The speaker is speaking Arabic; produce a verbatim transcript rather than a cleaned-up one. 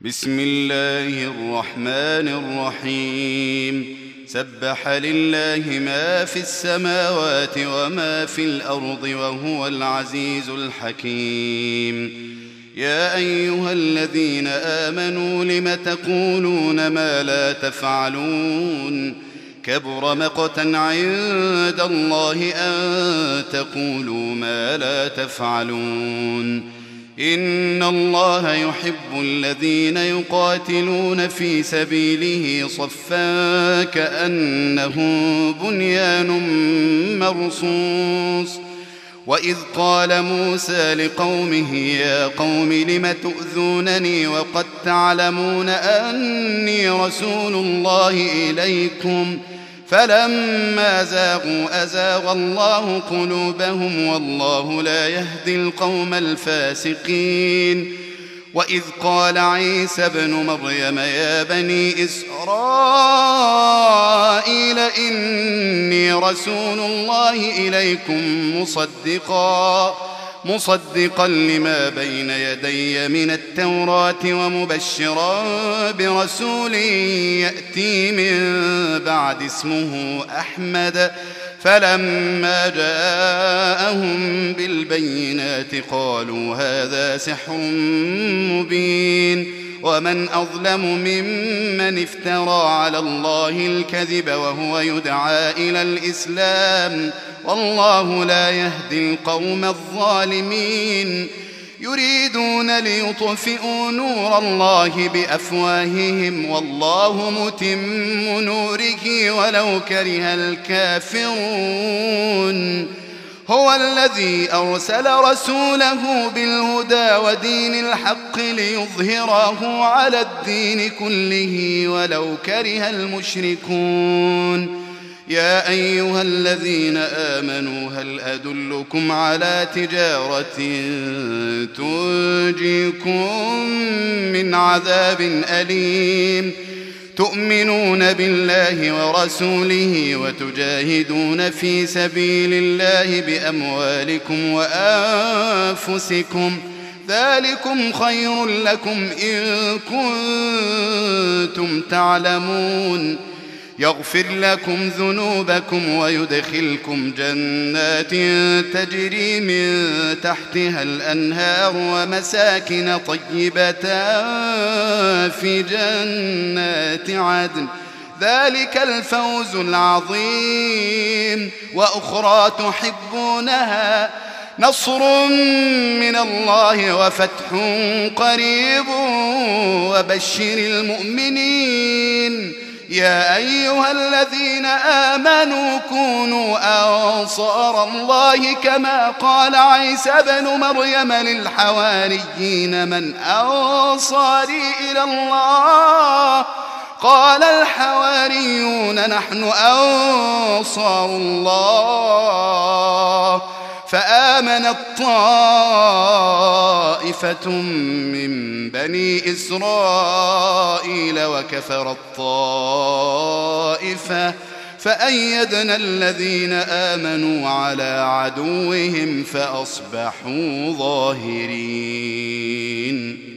بسم الله الرحمن الرحيم سبح لله ما في السماوات وما في الأرض وهو العزيز الحكيم. يا أيها الذين آمنوا لم تقولون ما لا تفعلون كبر مقتا عند الله أن تقولوا ما لا تفعلون. إن الله يحب الذين يقاتلون في سبيله صفا كأنهم بنيان مرصوص. وإذ قال موسى لقومه يا قوم لم تؤذونني وقد تعلمون أني رسول الله إليكم فلما زاغوا أزاغ الله قلوبهم والله لا يهدي القوم الفاسقين. وإذ قال عيسى ابن مريم يا بني إسرائيل إني رسول الله إليكم مصدقا مصدقا لما بين يدي من التوراة ومبشرا برسول يأتي من بعد اسمه أحمد. فلما جاءهم بالبينات قالوا هذا سحر مبين. ومن أظلم ممن افترى على الله الكذب وهو يدعى إلى الإسلام والله لا يهدي القوم الظالمين. يريدون ليطفئوا نور الله بأفواههم والله متم نوره ولو كره الكافرون. هو الذي أرسل رسوله بالهدى ودين الحق ليظهره على الدين كله ولو كره المشركون. يا أيها الذين آمنوا هل أدلكم على تجارة تنجيكم من عذاب أليم تؤمنون بالله ورسوله وتجاهدون في سبيل الله بأموالكم وأنفسكم ذلكم خير لكم إن كنتم تعلمون. يغفر لكم ذنوبكم ويدخلكم جنات تجري من تحتها الأنهار ومساكن طيبة في جنات عدن ذلك الفوز العظيم. وأخرى تحبونها نصر من الله وفتح قريب وبشر المؤمنين. يا أيها الذين آمنوا كونوا أنصار الله كما قال عيسى ابن مريم للحواريين من أنصاري إلى الله قال الحواريون نحن أنصار الله. فآمنت طائفة من بني إسرائيل وكفرت طائفة فأيدنا الذين آمنوا على عدوهم فأصبحوا ظاهرين.